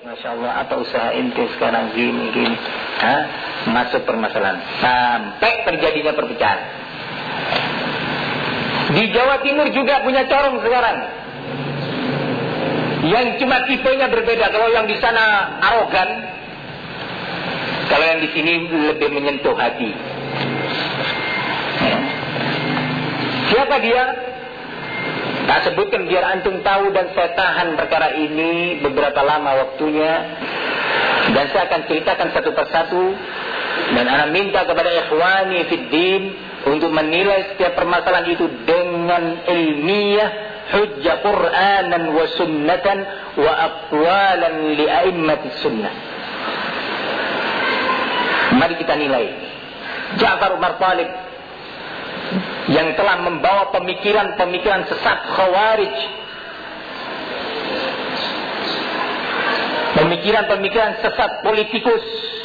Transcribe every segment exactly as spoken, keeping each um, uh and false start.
Masya Allah, apa usaha ente sekarang gini gini, Hah? masuk permasalahan sampai terjadinya perpecahan. Di Jawa Timur juga punya corong sekarang, yang cuma tipenya berbeda. Kalau yang di sana arogan, kalau yang di sini lebih menyentuh hati. Siapa dia? Tak sebutkan biar antum tahu, dan saya tahan perkara ini beberapa lama waktunya, dan saya akan ceritakan satu persatu. Dan ana minta kepada ikhwani fid din untuk menilai setiap permasalahan itu dengan ilmiah, hujjah Qur'anan wa sunnatan wa aqwalan li a'immatis sunnah. Mari kita nilai Ja'far Umar Thalib yang telah membawa pemikiran-pemikiran sesat Khawarij, pemikiran-pemikiran sesat politikus,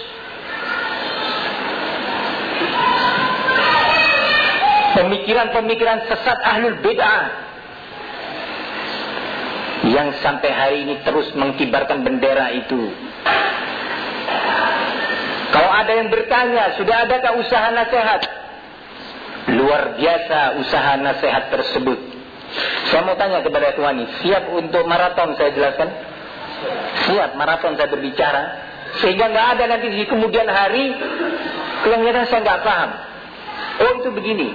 pemikiran-pemikiran sesat ahlul bid'ah, yang sampai hari ini terus mengkibarkan bendera itu. Kalau ada yang bertanya, sudah adakah usaha nasihat? Luar biasa usaha nasihat tersebut. Saya mau tanya kepada ikhwani, siap untuk maraton saya jelaskan? Siap maraton saya berbicara, sehingga nggak ada nanti di kemudian hari kelihatan saya nggak paham. Oh, itu begini.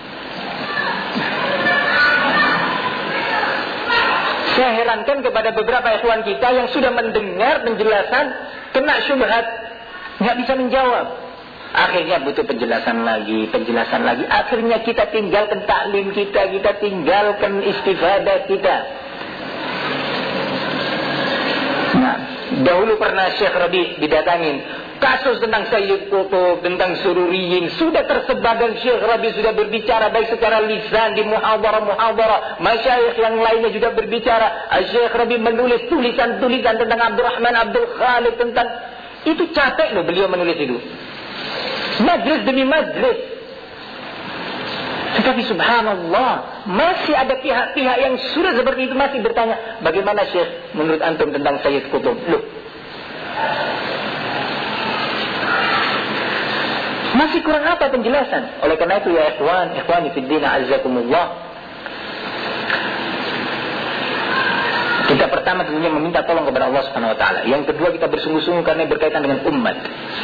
Saya herankan kepada beberapa ikhwan kita yang sudah mendengar penjelasan, kena syubhat, nggak bisa menjawab. Akhirnya butuh penjelasan lagi, penjelasan lagi. Akhirnya kita tinggalkan taklim kita, kita tinggalkan istifadah kita. Nah, dahulu pernah Syekh Rabi didatangin, kasus tentang Sayyid Qutb, tentang Sururiyin sudah tersebar, dan Syekh Rabi sudah berbicara baik secara lisan di muhadarah-muhadarah. Masyayikh yang lainnya juga berbicara. Syekh Rabi menulis tulisan-tulisan tentang Abdurrahman Abdul Khalid, tentang itu. Capek loh beliau menulis itu, majlis demi majlis. Tetapi subhanallah, masih ada pihak-pihak yang sudah seperti itu masih bertanya, bagaimana Syekh menurut antum tentang Sayyid Qutb? Loh, masih kurang apa penjelasan? Oleh karena itu ya ikhwan, ikhwani fid din azzakumullah, kita pertama tentunya meminta tolong kepada Allah Subhanahu wa taala. Yang kedua, kita bersungguh-sungguh karena berkaitan dengan umat.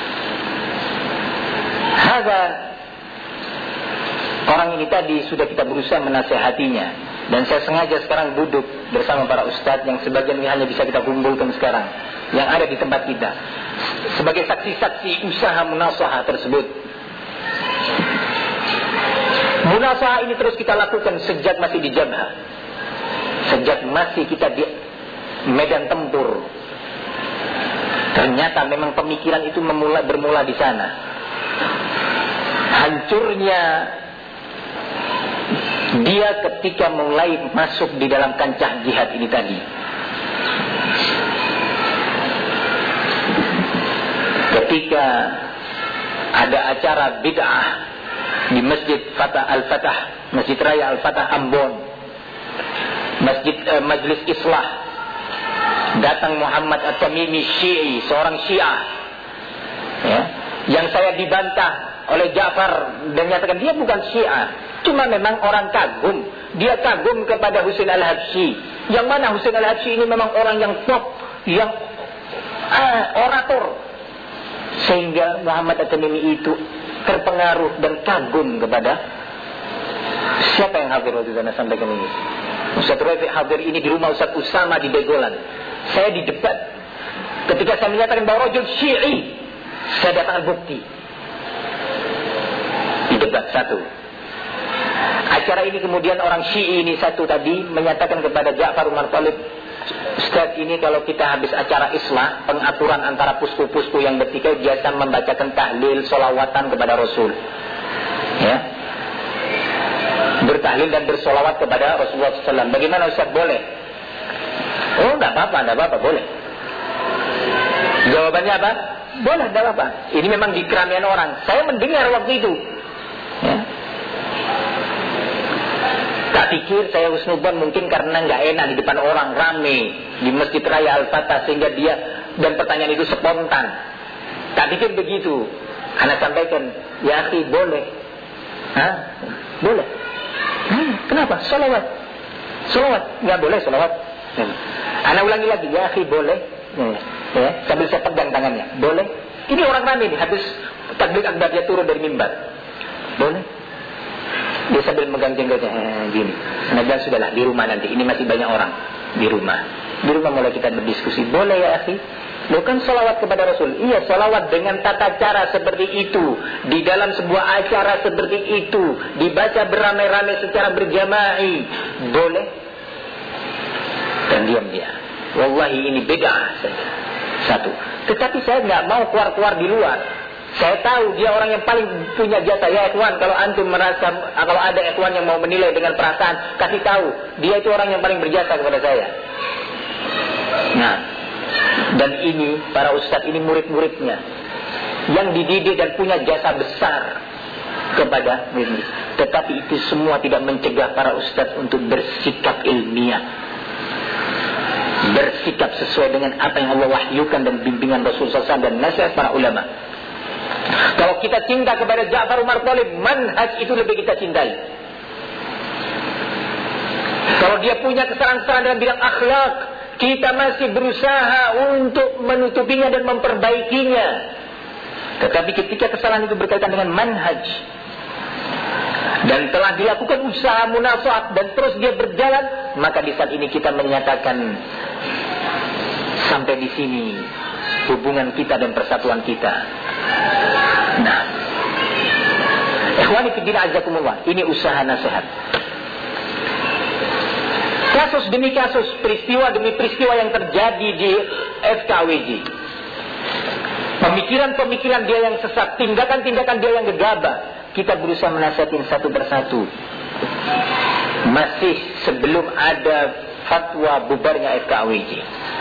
Haza, orang ini tadi sudah kita berusaha menasehatinya, dan saya sengaja sekarang duduk bersama para ustadz yang sebagian hanya bisa kita kumpulkan sekarang, yang ada di tempat kita, sebagai saksi-saksi usaha munasahah tersebut. Munasahah ini terus kita lakukan sejak masih di Jabhah, sejak masih kita di medan tempur. Ternyata memang pemikiran itu memula, bermula di sana. Hancurnya dia ketika mulai masuk di dalam kancah jihad ini tadi. Ketika ada acara bid'ah di Masjid Fatah Al-Fatah, Masjid Raya Al-Fatah Ambon, Masjid eh, Majlis Islah, datang Muhammad At-Tamimi Syi'i, seorang Syiah, ya, yang saya dibantah oleh Ja'far dan nyatakan dia bukan Syiah, cuma memang orang kagum. Dia kagum kepada Husain Al-Habsyi, yang mana Husain Al-Habsyi ini memang orang yang top, yang ah, orator, sehingga Muhammad At-Tamimi itu terpengaruh dan kagum kepada siapa yang hadir waktu itu. Saya sampaikan ini, Ustaz Rafiq hadir ini di rumah Ustaz Usama di Begolan. Saya di debat, ketika saya menyatakan bahwa rajul Syi'i, saya datangkan bukti di debat satu. Acara ini kemudian orang Syi'i ini satu tadi menyatakan kepada Ja'far Umar Thalib, Ustaz, ini kalau kita habis acara islah, pengaturan antara pusku-pusku yang bertikai biasa membacakan tahlil, solawatan kepada Rasul, ya, bertahlil dan bersolawat kepada Rasulullah shallallahu alaihi wasallam. Bagaimana Ustaz, boleh? Oh, tidak apa-apa, tidak apa-apa, boleh. Jawabannya apa? Boleh, tidak apa-apa. Ini memang di keramaian orang. Saya mendengar waktu itu, ya. Tak pikir saya husnudzon mungkin karena nggak enak di depan orang rame di Masjid Raya Al-Fatah, sehingga dia dan pertanyaan itu spontan. Tak pikir begitu. Anak sampaikan, ya akhi, boleh. Hah? Boleh. Hmm, kenapa? Salawat. Salawat. Nggak boleh salawat. Hmm. Anak ulangi lagi, ya akhi, boleh. Hmm. Ya, sambil saya pegang tangannya. Boleh. Ini orang ramai nih, habis takbir akbar dia turun dari mimbar. Boleh. Dia sambil megang jenggotnya, eh, gini. Anak bilang, sudahlah, di rumah nanti. Ini masih banyak orang. Di rumah. Di rumah mulai kita berdiskusi. Boleh ya akhi? Lo kan salawat kepada Rasul. Iya, salawat dengan tata cara seperti itu, di dalam sebuah acara seperti itu, dibaca beramai-ramai secara berjama'i, boleh. Dan diam dia. Wallahi ini bid'ah saja. Satu. Tetapi saya nggak mau keluar-keluar di luar. Saya tahu dia orang yang paling punya jasa. Ya ikhwan, kalau antum merasa, kalau ada ikhwan yang mau menilai dengan perasaan, kasih tahu. Dia itu orang yang paling berjasa kepada saya. Nah, dan ini para ustadz ini murid-muridnya yang dididik dan punya jasa besar kepada murid. Tetapi itu semua tidak mencegah para ustadz untuk bersikap ilmiah, bersikap sesuai dengan apa yang Allah wahyukan dan bimbingan Rasulullah shallallahu alaihi wasallam dan nasihat para ulama. Kalau kita cinta kepada Ja'far Umar Thalib, manhaj itu lebih kita cintai. Kalau dia punya kesalahan-kesalahan dalam bidang akhlak, kita masih berusaha untuk menutupinya dan memperbaikinya. Tetapi ketika kesalahan itu berkaitan dengan manhaj dan telah dilakukan usaha munasahat dan terus dia berjalan, maka di saat ini kita menyatakan sampai di sini hubungan kita dan persatuan kita. Nah, ikhwani fillah azakumullah, ini usaha nasihat. Kasus demi kasus, peristiwa demi peristiwa yang terjadi di F K W J. Pemikiran-pemikiran dia yang sesat, tindakan-tindakan dia yang gegabah, kita berusaha menasihatin satu persatu. Masih sebelum ada fatwa bubarnya F K W J.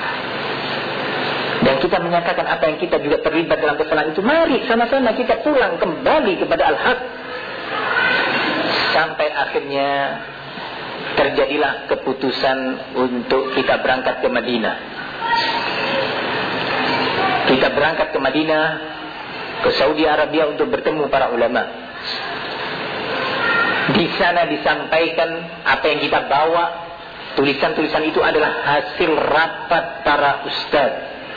Dan kita menyatakan apa yang kita juga terlibat dalam kesalahan itu. Mari sama-sama kita pulang kembali kepada Al-Haq. Sampai akhirnya terjadilah keputusan untuk kita berangkat ke Madinah. Kita berangkat ke Madinah, ke Saudi Arabia untuk bertemu para ulama. Di sana disampaikan apa yang kita bawa. Tulisan-tulisan itu adalah hasil rapat para ustaz.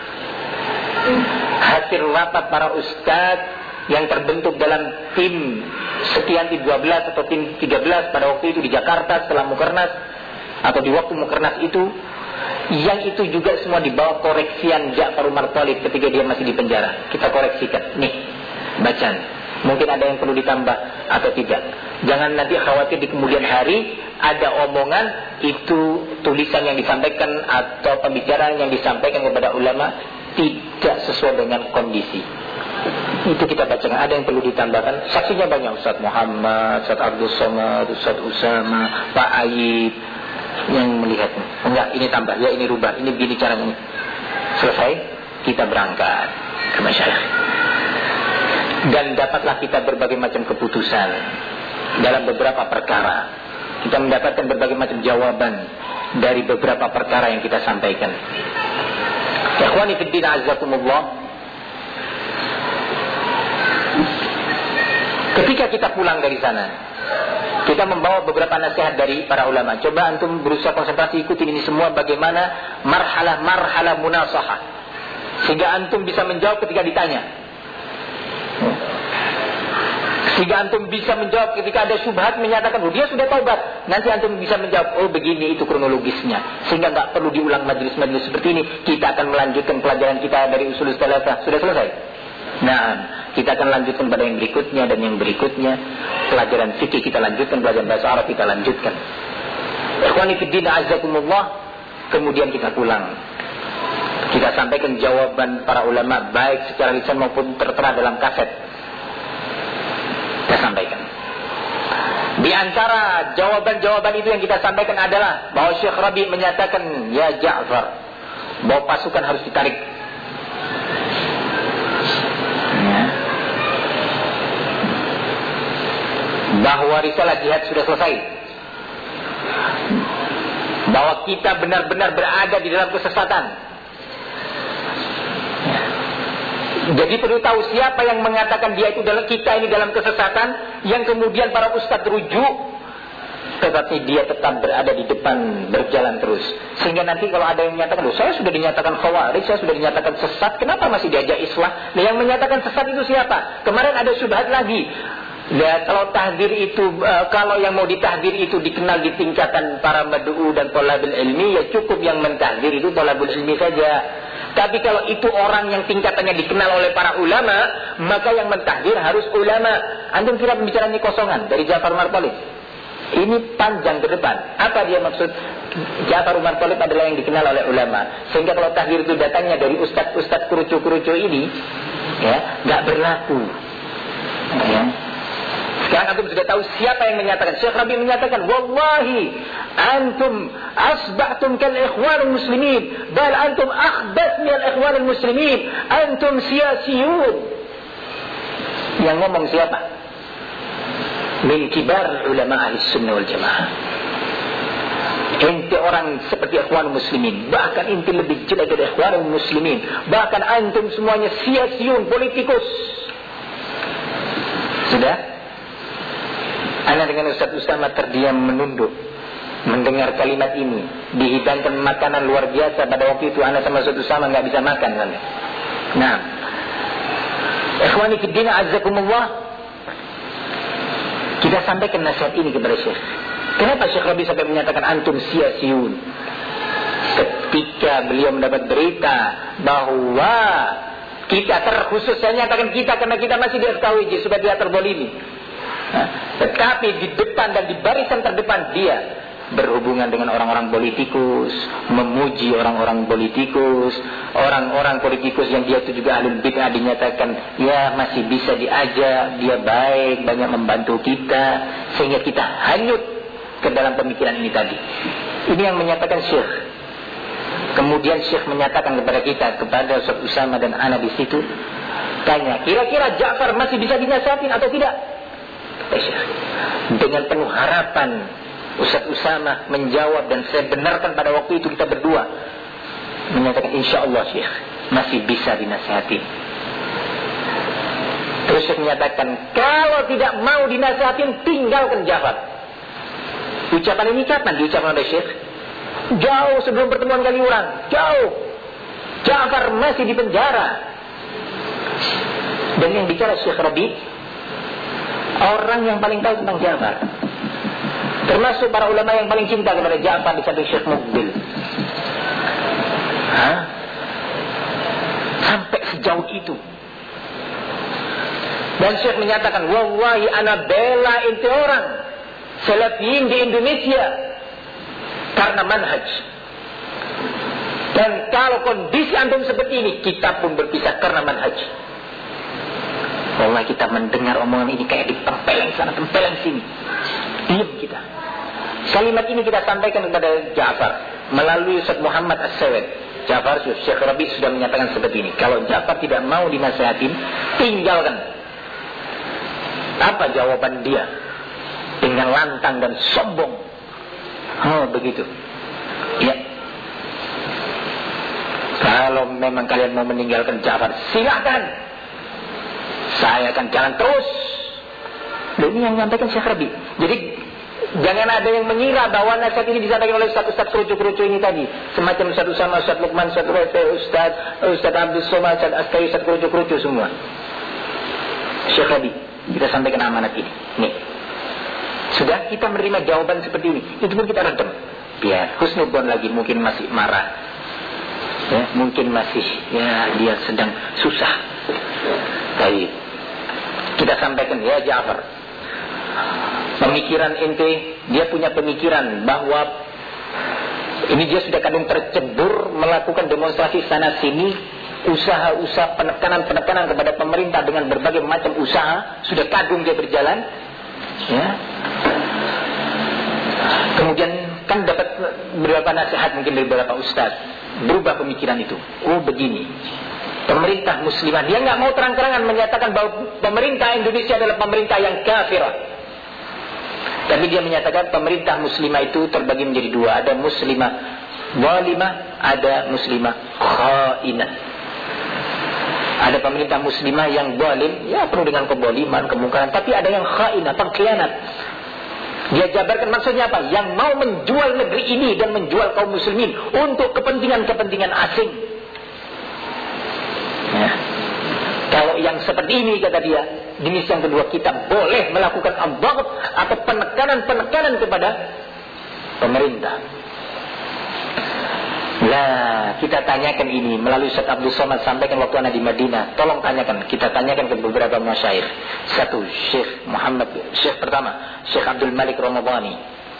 Hasil rapat para ustaz yang terbentuk dalam tim sekian tim dua belas atau tim tiga belas pada waktu itu di Jakarta setelah Mukernas atau di waktu Mukernas itu, yang itu juga semua di bawah koreksian Ja'far Umar Thalib ketika dia masih di penjara. Kita koreksikan, nih bacaan, mungkin ada yang perlu ditambah atau tidak. Jangan nanti khawatir di kemudian hari ada omongan itu tulisan yang disampaikan atau pembicaraan yang disampaikan kepada ulama tidak sesuai dengan kondisi. Itu kita bacakan. Ada yang perlu ditambahkan? Saksinya banyak, Ustaz Muhammad, Ustaz Abdul Somad, Ustaz Usama, Pak Ayib yang melihatnya. Enggak, ini tambah, ya ini rubah, ini begini caranya. Selesai, kita berangkat ke masyarakat. Dan dapatlah kita berbagai macam keputusan dalam beberapa perkara. Kita mendapatkan berbagai macam jawaban dari beberapa perkara yang kita sampaikan. Ikhwani fiddin azzakumullah, ketika kita pulang dari sana, kita membawa beberapa nasihat dari para ulama. Coba antum berusaha konsentrasi, ikutin ini semua bagaimana marhalah-marhalah munasahah, sehingga antum bisa menjawab ketika ditanya, sehingga antum bisa menjawab ketika ada syubhat menyatakan, oh dia sudah taubat. Nanti antum bisa menjawab, oh begini itu kronologisnya, sehingga nggak perlu diulang majelis-majelis seperti ini. Kita akan melanjutkan pelajaran kita dari usul salasah. Sudah selesai? Nah, kita akan lanjutkan pada yang berikutnya dan yang berikutnya. Pelajaran fikih kita lanjutkan, pelajaran bahasa Arab kita lanjutkan. Ikhwani fiddin azzakumullah. Kemudian kita pulang. Kita sampaikan jawaban para ulama baik secara lisan maupun tertera dalam kaset. Kita sampaikan. Di antara jawaban-jawaban itu yang kita sampaikan adalah bahwa Syekh Rabi menyatakan, ya Ja'far, bahwa pasukan harus ditarik. Ya. Bahwa risalah jihad sudah selesai. Bahwa kita benar-benar berada di dalam kesesatan. Jadi perlu tahu siapa yang mengatakan dia itu dalam kita ini dalam kesesatan, yang kemudian para ustadz rujuk, tetapi dia tetap berada di depan berjalan terus. Sehingga nanti kalau ada yang menyatakan, loh saya sudah dinyatakan khawarij, saya sudah dinyatakan sesat, kenapa masih diajak islah? Nah, yang menyatakan sesat itu siapa? Kemarin ada syubhat lagi. Ya, kalau tahdir itu, uh, kalau yang mau ditahdir itu dikenal di tingkatan para mad'u dan thalabul ilmi, ya cukup yang mentahdir itu thalabul ilmi saja. Tapi kalau itu orang yang tingkatannya dikenal oleh para ulama, maka yang mentahdir harus ulama. Antum kira pembicaraan ini kosongan dari Ja'far Umar Thalib? Ini panjang ke depan. Apa dia maksud? Ja'far Umar Thalib adalah yang dikenal oleh ulama. Sehingga kalau tahdir itu datangnya dari ustadz-ustadz kerucu-kerucu ini, ya, nggak berlaku. Ya. Sekarang antum sudah tahu siapa yang menyatakan. Syekh Rabi menyatakan, wallahi antum asbahtum kal ikhwanul muslimin, bal antum akhbath minal ikhwanul muslimin, antum siyasiyun. Yang ngomong siapa? Min kibar ulama ahli sunnah wal jamaah. Ente orang seperti ikhwanul muslimin, bahkan ente lebih jelek dari ikhwanul muslimin, bahkan antum semuanya siyasiyun, politikus. Sudah? Ana dengan Ustaz Usama terdiam menunduk mendengar kalimat ini. Dihidangkan makanan luar biasa. Pada waktu itu ana sama Ustaz Usama nggak bisa makan kan. Nah, ikhwani fiddin azzakumullah, kita sampaikan nasihat ini kepada Syekh. Kenapa Syekh Rabi sampai menyatakan antum sia-siun? Ketika beliau mendapat berita bahwa kita, terkhusus saya nyatakan kita karena kita masih di F K W J supaya tidak terbolimi. Nah, tetapi di depan dan di barisan terdepan dia berhubungan dengan orang-orang politikus, memuji orang-orang politikus, orang-orang politikus yang dia itu juga ahlul bid'ah, dinyatakan ya masih bisa diajak, dia baik, banyak membantu kita, sehingga kita hanyut ke dalam pemikiran ini tadi. Ini yang menyatakan Syekh. Kemudian Syekh menyatakan kepada kita, kepada Ustaz Usama dan ana di situ, tanya, kira-kira Ja'far masih bisa dinasihatin atau tidak? Dengan penuh harapan Ustaz Usama menjawab, dan saya benarkan pada waktu itu kita berdua menyatakan insyaallah Syekh masih bisa dinasihati. Terus Syekh menyatakan kalau tidak mau dinasihatin tinggalkan Ja'far. Ucapan ini kapan diucapkan oleh Syekh? Jauh sebelum pertemuan Kaliurang, jauh. Ja'far masih di penjara. Dan yang bicara Syekh Rabi, orang yang paling tahu tentang Ja'far, termasuk para ulama yang paling cinta kepada Ja'far di samping Syekh Muqbil. Hah? Sampai sejauh itu. Dan Syekh menyatakan, wallahi ana bela inti orang salafiyin di Indonesia karena manhaj. Dan kalau kondisi antum seperti ini, kita pun berpisah karena manhaj. Wallah kita mendengar omongan ini kayak ditempeleng sana, tempeleng sini. Diam kita. Kalimat ini kita sampaikan kepada Ja'far melalui Ustaz Muhammad As-Sawed. Ja'far, Syekh Rabi sudah menyatakan seperti ini. Kalau Ja'far tidak mau dinasihatin, tinggalkan. Apa jawaban dia? Dengan lantang dan sombong. Oh begitu. Ya. Kalau memang kalian mau meninggalkan Ja'far, silakan. Saya akan jalan terus. Dan ini yang menyampaikan Syekh Rabi. Jadi jangan ada yang mengira bahwa nasihat ini disampaikan oleh Ustaz-Ustaz kerucu-kerucu ini tadi. Semacam Ustaz Usama, Ustaz Luqman, Ustaz Refe, Ustaz Ustaz Abdul Somad, Ustaz Askari, Ustaz kerucu-kerucu semua. Syekh Rabi, kita sampaikan amanat ini. Nih. Sudah kita menerima jawaban seperti ini. Itu pun kita redam. Biar husnudzon lagi, mungkin masih marah. Ya, mungkin masih ya dia sedang susah. Baik. Kita sampaikan ya Ja'far, pemikiran ente, dia punya pemikiran bahwa ini dia sudah kadang tercebur melakukan demonstrasi sana sini, usaha-usaha penekanan-penekanan kepada pemerintah dengan berbagai macam usaha, sudah kadung dia berjalan, ya. Kemudian kan dapat beberapa nasihat mungkin dari beberapa ustaz, berubah pemikiran itu. Oh begini, pemerintah muslimah, dia nggak mau terang-terangan menyatakan bahwa pemerintah Indonesia adalah pemerintah yang kafir. Tapi dia menyatakan pemerintah muslimah itu terbagi menjadi dua. Ada muslimah zalimah, ada muslimah khainah. Ada pemerintah muslimah yang zalim, ya penuh dengan keboliman, kemungkaran. Tapi ada yang khainah, pengkhianat. Dia jabarkan maksudnya apa? Yang mau menjual negeri ini dan menjual kaum muslimin untuk kepentingan-kepentingan asing. Ya. Kalau yang seperti ini, kata dia, jenis yang kedua, kita boleh melakukan ad-dhabt atau penekanan-penekanan kepada pemerintah. Lah, kita tanyakan ini melalui Ustaz Abdul Somad sampaikan waktu anak di Madinah. Tolong tanyakan, kita tanyakan ke beberapa masyaikh. Satu, Syekh Muhammad, Syekh pertama, Syekh Abdul Malik Ramadhani.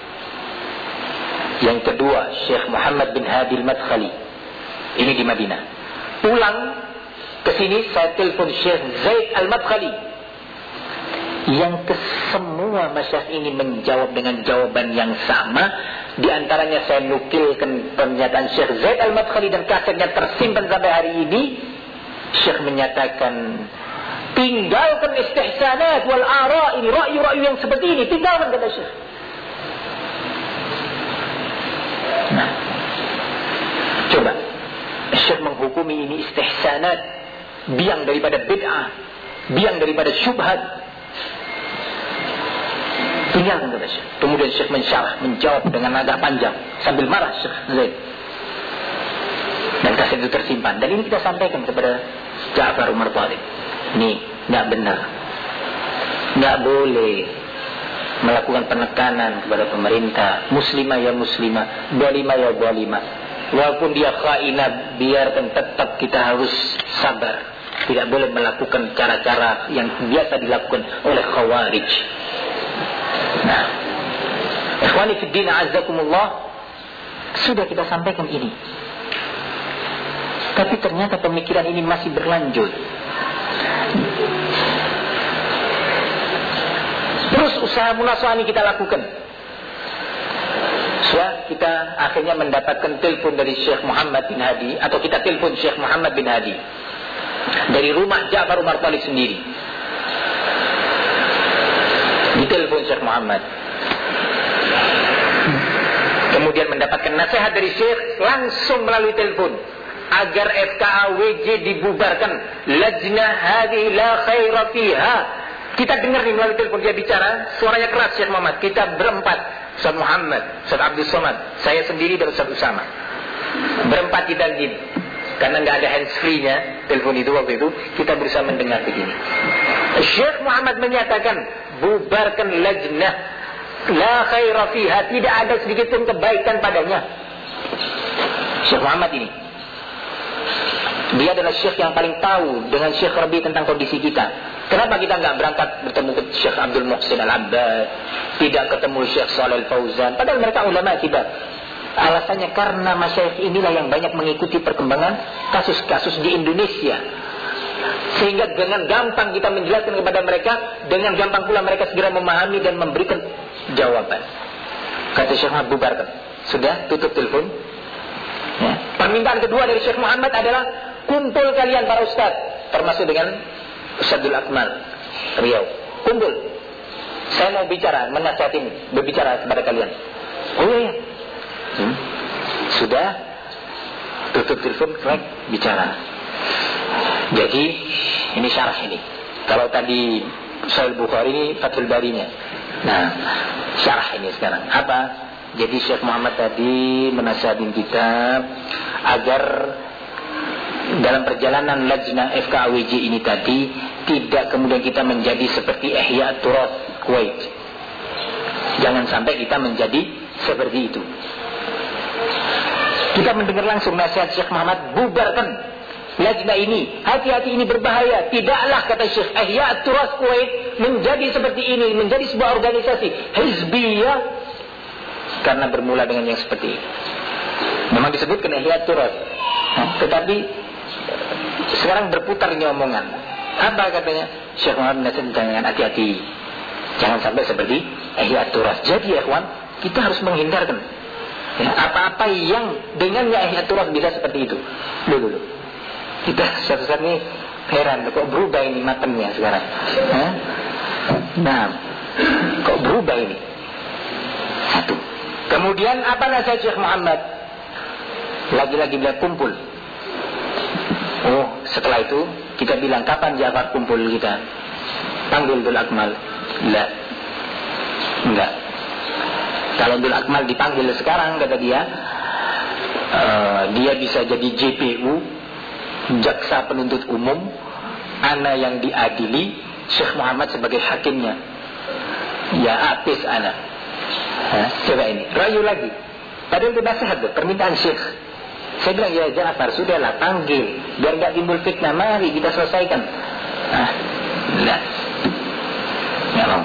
Yang kedua, Syekh Muhammad bin Hadi Al-Madkhali. Ini di Madinah. Pulang ke sini saya telepon Syekh Zaid Al-Madkhali. Yang kesemua masyarakat ini menjawab dengan jawaban yang sama. Di antaranya saya nukilkan pernyataan Syekh Zaid Al-Madkhali dan kasetnya tersimpan sampai hari ini. Syekh menyatakan, tinggalkan istihsanat wal ara, ini ra'yu-ra'yu yang seperti ini, tinggalkan, kata Syekh. Nah, coba Syekh menghukumi ini istihsanat, biang daripada bid'ah, biang daripada syubhat. Tinggalkan, kata Syekh. Kemudian Syekh mensyarah, menjawab dengan agak panjang sambil marah Syekh Zaid. Dan kaset itu tersimpan. Dan ini kita sampaikan kepada Ja'far Umar Thalib. Ini tidak benar, tidak boleh melakukan penekanan kepada pemerintah. Muslimah ya muslimah, zalimah ya zalimah. Walaupun dia khainah, biarkan, tetap kita harus sabar. Tidak boleh melakukan cara-cara yang biasa dilakukan oleh khawarij. Nah, ikhwani fid din azzakumullah, sudah kita sampaikan ini. Tapi ternyata pemikiran ini masih berlanjut. Terus usaha munaswah ini kita lakukan. Sudah kita akhirnya mendapatkan telepon dari Syekh Muhammad bin Hadi, atau kita telepon Syekh Muhammad bin Hadi dari rumah Ja'far Umar Thalib sendiri. Ditelepon Syekh Muhammad, kemudian mendapatkan nasihat dari Syekh langsung melalui telepon agar F K A W J dibubarkan. Lajnah hadhihi la khaira fiha. Kita dengar nih melalui telepon dia bicara, suaranya keras Syekh Muhammad. Kita berempat, Ustaz Muhammad, Ustaz Abdul Somad, saya sendiri dan Ustaz Usama. Berempat kita gini. Karena nggak ada hands free-nya telepon itu waktu itu, kita berusaha mendengar begini. Syekh Muhammad menyatakan, bubarkan lajnah la khaira fiha, tidak ada sedikit pun kebaikan padanya. Syekh Muhammad ini, dia adalah syekh yang paling tahu dengan Syekh Rabi tentang kondisi kita. Kenapa kita nggak berangkat bertemu ke Syekh Abdul Muhsin Al-Abbad, tidak ketemu Syekh Shalal Fauzan, padahal mereka ulama kita? Alasannya karena masyayikh inilah yang banyak mengikuti perkembangan kasus-kasus di Indonesia, sehingga dengan gampang kita menjelaskan kepada mereka, dengan gampang pula mereka segera memahami dan memberikan jawaban. Kata Syekh Muhammad, bubarkan. Sudah, tutup telepon. Ya. Permintaan kedua dari Syekh Muhammad adalah, kumpul kalian para ustaz, termasuk dengan Ustadzul Akmal Riau. Kumpul. Saya mau bicara, menasihatin, berbicara kepada kalian. Oh iya, iya. Hmm. Sudah, tutup telepon, crack, bicara. Jadi ini syarah ini. Kalau tadi Sahih Bukhari ini Fathul Barinya. Nah, syarah ini sekarang. Apa? Jadi Syekh Muhammad tadi menasihatin kita agar dalam perjalanan lajnah F K A W J ini tadi tidak kemudian kita menjadi seperti Ihya Turath Kuwait. Jangan sampai kita menjadi seperti itu. Kita mendengar langsung nasihat Syekh Muhammad, bubarkan lajnah ini, hati-hati ini berbahaya. Tidaklah, kata Syekh, Ihya Turath Kuwait menjadi seperti ini, menjadi sebuah organisasi hizbiyah, karena bermula dengan yang seperti ini. Memang disebutkan Ihya Turath, nah, tetapi sekarang berputar ini omongan. Apa katanya? Syekh Muhammad menasihatkan dengan hati-hati, jangan sampai seperti Ihya Turath. Jadi ya kawan, kita harus menghindarkan ya, apa-apa yang dengannya Ihya Turath bisa seperti itu. Dulu, dulu. Kita satu-satu ini heran, kok berubah ini matanya sekarang. Hah? Nah, kok berubah ini? Satu. Kemudian apa nasihat Syekh Muhammad? Lagi-lagi bilang kumpul. Oh, setelah setelah itu kita bilang, kapan Ja'far kumpul kita? Panggil Dul Akmal. Enggak. Enggak. Kalau Dul Akmal dipanggil sekarang, kata dia, uh, dia bisa jadi J P U, jaksa penuntut umum, ana yang diadili, Syekh Muhammad sebagai hakimnya. Ya apis ana. Hah? Coba ini, rayu lagi. Padahal itu nasihat tuh, permintaan Syekh. Saya bilang, ya Ja'far, sudahlah, panggil, biar gak timbul fitnah, mari kita selesaikan. Ah, enggak. Ya Allah.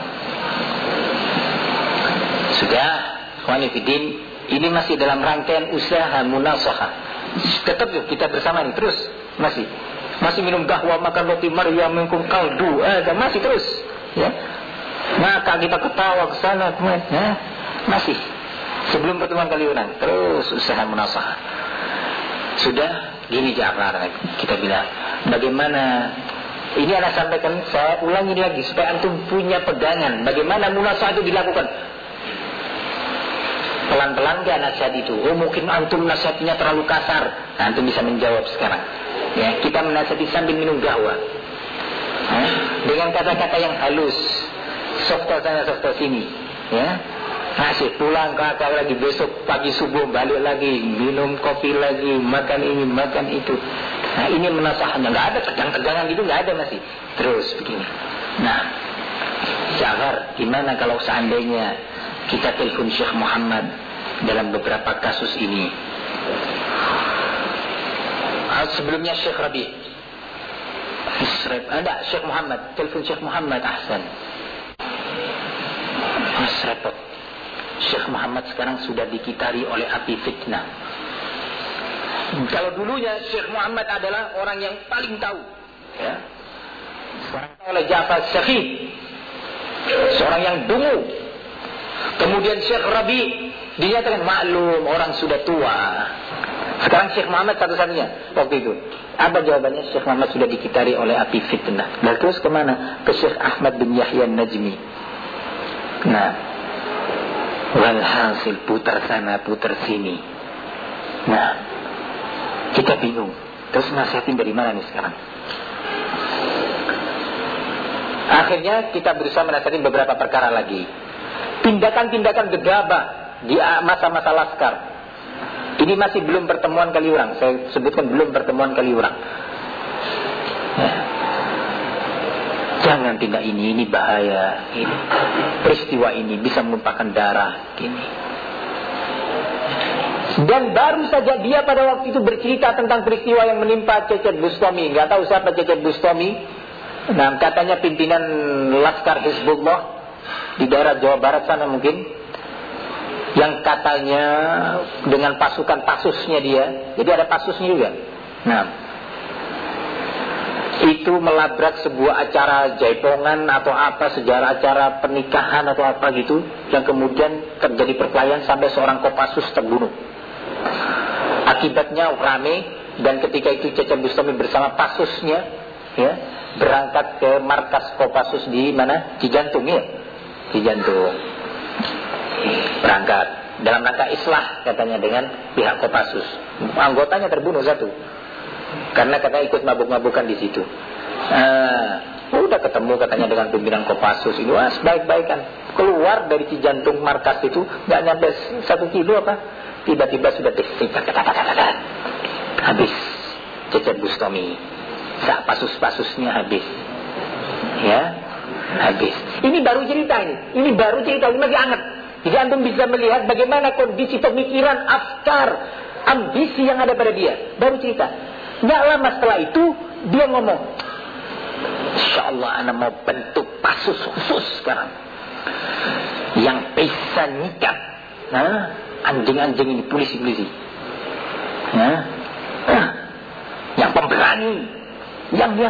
Sudah, Khwanifidin, ini masih dalam rangkaian usaha munasahah. Tetap yuk kita bersama ini terus, masih masih minum kahwa, makan roti Maryam, minum kaldu, eh, masih terus, ya. Maka kita ketawa ke sana, ya, masih. Sebelum pertemuan kaliuran, terus usaha munasahah. Sudah, gini Ja'far, kita bilang, bagaimana? Ini anak sampaikan, saya ulangi lagi supaya antum punya pegangan. Bagaimana munasahah itu dilakukan? Pelan-pelan gak nasihat itu? Oh mungkin antum nasihatnya terlalu kasar. Nah, antum bisa menjawab sekarang. Ya, kita menasihati sambil minum gahwa. Nah, dengan kata-kata yang halus, softo sana softo sini. Ya, masih pulang ke akal lagi, besok pagi subuh balik lagi, minum kopi lagi, makan ini makan itu. Nah ini menasahahnya, nggak ada tegang-tegangan gitu, nggak ada masih. Terus begini. Nah, Ja'far, gimana kalau seandainya kita telepon Syekh Muhammad dalam beberapa kasus ini? Sebelumnya Syekh Rabi, ada Syekh Muhammad, telepon Syekh Muhammad, ahsan. Mas repot. Syekh Muhammad sekarang sudah dikitari oleh api fitnah. Kalau dulunya Syekh Muhammad adalah orang yang paling tahu, ya. Sekarang oleh Ja'far Syekhi, seorang yang dungu. Kemudian Syekh Rabi dinyatakan maklum, orang sudah tua. Sekarang Syekh Muhammad satu-satunya waktu itu. Apa jawabannya? Syekh Muhammad sudah dikitari oleh api fitnah. Lalu terus kemana? Ke Syekh Ahmad bin Yahya Najmi. Nah, walhasil putar sana putar sini. Nah, kita bingung. Terus nasihatin dari mana nih sekarang? Akhirnya kita berusaha menasihatin beberapa perkara lagi. Tindakan-tindakan gegabah di masa-masa laskar. Ini masih belum pertemuan Kaliurang. Saya sebutkan belum pertemuan Kaliurang. Ya. Jangan tindak ini, ini bahaya. Ini. Peristiwa ini bisa menumpahkan darah. Ini. Dan baru saja dia pada waktu itu bercerita tentang peristiwa yang menimpa Cecep Bustami. Gak tahu siapa Cecep Bustami. Nah, katanya pimpinan Laskar Hizbullah di daerah Jawa Barat sana mungkin. Yang katanya dengan pasukan pasusnya dia. Jadi ada pasusnya juga. Nah, itu melabrak sebuah acara jaipongan atau apa, sejarah acara pernikahan atau apa gitu, yang kemudian terjadi perkelahian sampai seorang Kopassus terbunuh. Akibatnya rame, dan ketika itu Cecep Bustami bersama pasusnya, ya, berangkat ke markas Kopassus di mana? Cijantung, ya, Cijantung. Berangkat dalam rangka islah katanya dengan pihak Kopassus. Anggotanya terbunuh satu karena katanya ikut mabuk-mabukan di situ. Nah, udah ketemu katanya dengan pimpinan Kopassus ini, wah baik-baikan. Keluar dari Cijantung markas itu nggak nyampe satu kilo apa, tiba-tiba sudah disingkat, habis Cecep Bustami, sak pasus-pasusnya habis, ya, habis. Ini baru cerita ini, ini baru cerita, ini masih hangat. Jadi antum bisa melihat bagaimana kondisi pemikiran, afkar, ambisi yang ada pada dia. Baru cerita. Nggak lama setelah itu dia ngomong, insya Allah anak mau bentuk pasus khusus sekarang yang bisa nyikat, nah, anjing-anjing ini, polisi-polisi, nah, nah, yang pemberani, yang yang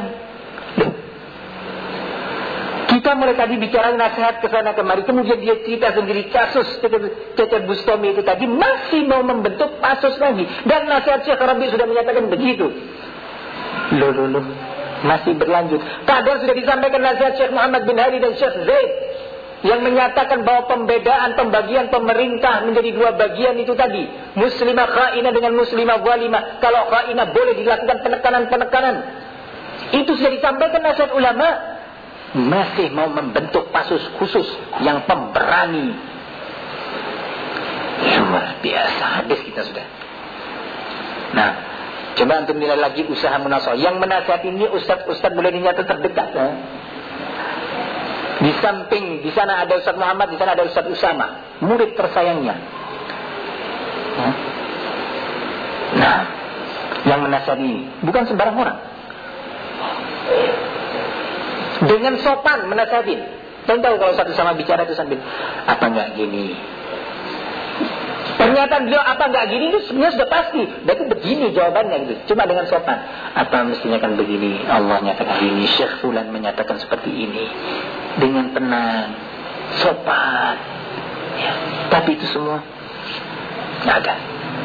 kita mulai tadi bicara nasihat ke sana kemari, kemudian dia cerita sendiri kasus Cecep Bustami itu tadi masih mau membentuk pasus lagi, dan nasihat Syekh Rabi sudah menyatakan begitu. Loh, loh, loh, masih berlanjut. Kadang sudah disampaikan nasihat Syekh Muhammad bin Hari dan Syekh Zaid yang menyatakan bahwa pembedaan pembagian pemerintah menjadi dua bagian itu tadi, muslimah kha'inah dengan muslimah zalimah. Kalau kha'inah boleh dilakukan penekanan-penekanan, Itu sudah disampaikan nasihat ulama, masih mau membentuk pasus khusus yang pemberani. Luar biasa, habis kita sudah. Nah, coba antum nilai lagi usaha munasahah. Yang menasihat ini ustaz-ustaz boleh dinyata terdekat. Ya? Di samping, di sana ada Ustaz Muhammad, di sana ada Ustaz Usama, murid tersayangnya. Ya? Nah, yang menasihat ini bukan sembarang orang. Dengan sopan menasihatin. Saya tahu kalau Ustaz Usama bicara itu sambil apa enggak gini. Pernyataan beliau apa enggak gini itu sebenarnya sudah pasti. Berarti begini jawabannya gitu. Cuma dengan sopan. Apa mestinya kan begini. Allah nyatakan ini. Syekh Fulan menyatakan seperti ini. Dengan tenang, sopan. Ya. Tapi itu semua enggak ada.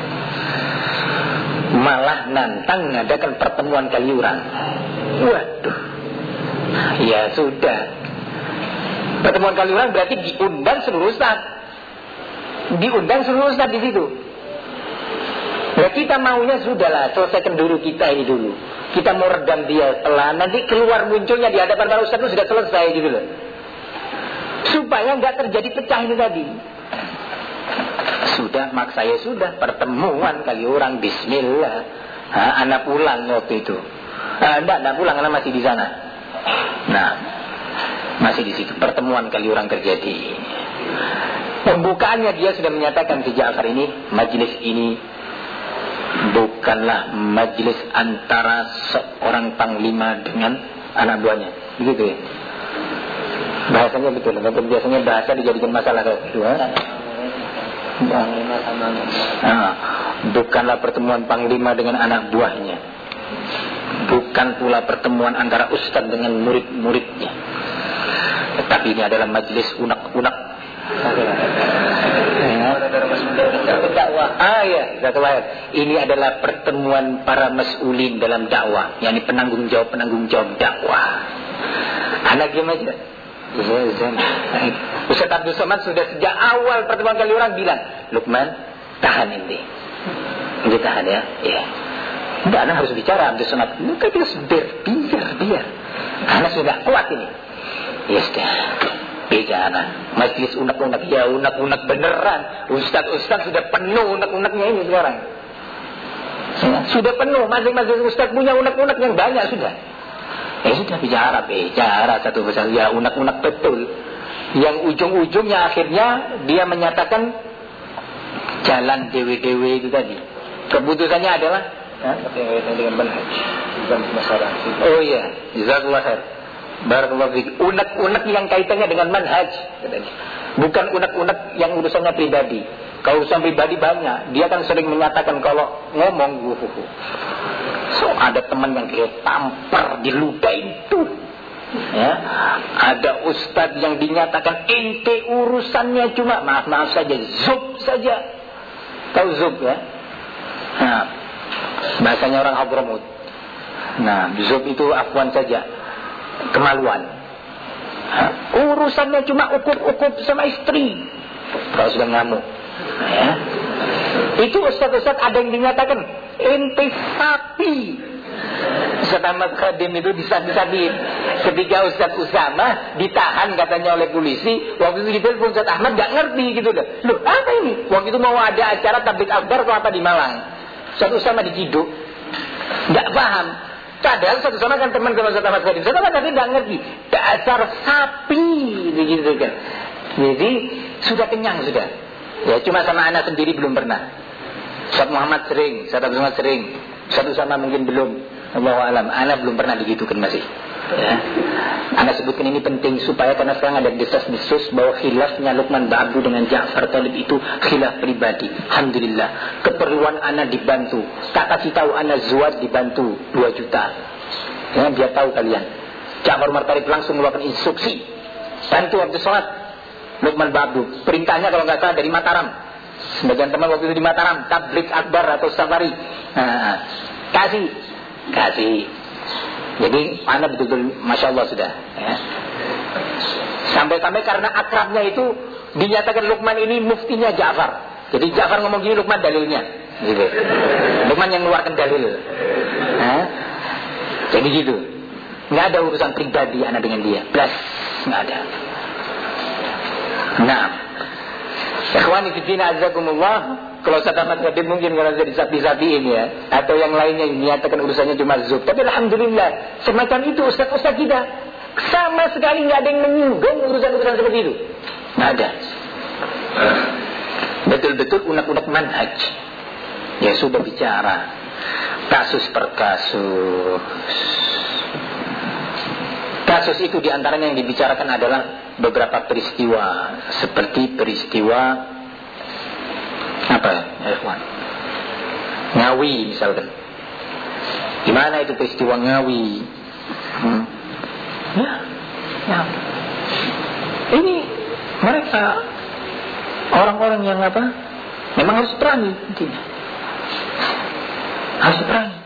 Malah nantang mengadakan pertemuan kaliuran. Waduh. Ya sudah. Pertemuan kaliuran berarti diundang seluruh ustaz. Diundang seluruh ustaz di situ. Ya kita maunya sudahlah, selesaikan dulu kita ini dulu. Kita mau redam dia pelan, nanti keluar munculnya di hadapan para ustaz itu sudah selesai gitu loh. Supaya nggak terjadi pecah ini tadi. Sudah, mak saya sudah pertemuan kali orang bismillah. Ha, anak pulang waktu itu. Ah, enggak, enggak pulang karena masih di sana. Nah, masih di situ pertemuan kali orang terjadi. Pembukaannya dia sudah menyatakan si Ja'far ini, majlis ini bukanlah majlis antara seorang panglima dengan anak buahnya. Begitu ya. Bahasanya betul, tapi biasanya bahasa dijadikan masalah kalau kedua. Nah, bukanlah pertemuan panglima dengan anak buahnya. Bukan pula pertemuan antara ustaz dengan murid-muridnya. Tetapi ini adalah majlis unak-unak. Ah ya, ini adalah pertemuan para mas'ulin dalam dakwah, yakni penanggung jawab penanggung jawab dakwah. Anak diam aja. Ustaz Abdul Somad sudah sejak awal pertemuan kali orang bilang, Lukman, tahan ini. Ini tahan ya. Iya. Enggak, anak harus bicara Abdul Somad. Enggak, dia biar, biar, biar. Anak sudah kuat ini. Ya sudah. Bicara. Majlis unak-unak. Ya unak-unak beneran. Ustaz-ustaz sudah penuh unak-unaknya ini sekarang. Ya, sudah penuh. Masing-masing ustaz punya unak-unak yang banyak sudah. Ya sudah bicara, bicara satu besar. Ya unak-unak betul. Yang ujung-ujungnya akhirnya dia menyatakan jalan dewe-dewe itu tadi. Keputusannya adalah ya, dengan manhaj, bukan masalah. Oh iya, jazakallahu khair. Barakallahu fiik. Unak-unak yang kaitannya dengan manhaj, katanya. Bukan unak-unak yang urusannya pribadi. Kalau urusan pribadi banyak, dia kan sering menyatakan kalau ngomong, uh, so ada teman yang dia tampar di ludah itu. Ya, ada ustadz yang dinyatakan ente urusannya cuma maaf-maaf saja, zub saja. Tahu zub ya? Nah, bahasanya orang Hadramut. Nah, zub itu afwan saja, kemaluan. Nah, urusannya cuma ukup-ukup sama istri. Kalau sudah ngamuk, ya. Itu ustadz-ustadz ada yang dinyatakan ente sapi. Ustaz Ahmad Khadim itu disabit-sabit. Ketika Ustaz Usama ditahan katanya oleh polisi, waktu itu ditelepon Ustaz Ahmad gak ngerti gitu loh. Loh apa ini? Waktu itu mau ada acara tablik akbar atau apa di Malang. Ustaz Usama diciduk, gak paham. Padahal Ustaz Usama kan teman sama Ustaz Ahmad Khadim. Ustaz Ahmad Khadim gak ngerti. Dasar sapi begitu kan. Jadi sudah kenyang sudah. Ya cuma sama anak sendiri belum pernah. Ustaz Muhammad sering, Ustaz Abdul Somad sering. Ustaz Usama mungkin belum. Allahu a'lam, ana belum pernah digitukan masih. Ya. Ana sebutkan ini penting supaya karena sekarang ada desas-desus bahwa khilafnya Luqman Ba'abdu dengan Ja'far Talib itu khilaf pribadi. Alhamdulillah, keperluan ana dibantu. Tak kasih tahu ana Zuad dibantu dua juta. Ya, dia tahu kalian. Ja'far Umar Talib langsung mengeluarkan instruksi. Bantu Abdul Somad, Luqman Ba'abdu. Perintahnya kalau enggak salah dari Mataram. Sebagian teman waktu itu di Mataram, tablik akbar atau safari. Nah, kasih kasih. Jadi anak betul-betul masya Allah sudah ya. Sampai-sampai karena akrabnya itu dinyatakan Luqman ini muftinya Ja'far. Jadi Ja'far ngomong gini, Luqman dalilnya gitu. Luqman yang mengeluarkan dalil ya. Jadi gitu. Nggak ada urusan pribadi anak dengan dia. Plus, nggak ada. Nah, ikhwani fillah azakumullah, kalau Ustaz Ahmad Khatib mungkin kalau saya disapi-sapiin ya, atau yang lainnya menyatakan urusannya cuma zub. Tapi alhamdulillah, semacam itu ustaz-ustaz kita sama sekali nggak ada yang menyinggung urusan-urusan seperti itu. Nggak ada. Betul-betul unek-unek manhaj. Ya sudah bicara kasus per kasus. Kasus itu diantaranya yang dibicarakan adalah beberapa peristiwa, seperti peristiwa apa ya, ikhwan? Ngawi misalkan. Gimana itu peristiwa Ngawi? Hmm. Ya, ya. Ini mereka orang-orang yang apa? Memang harus perangi intinya. Harus perangi.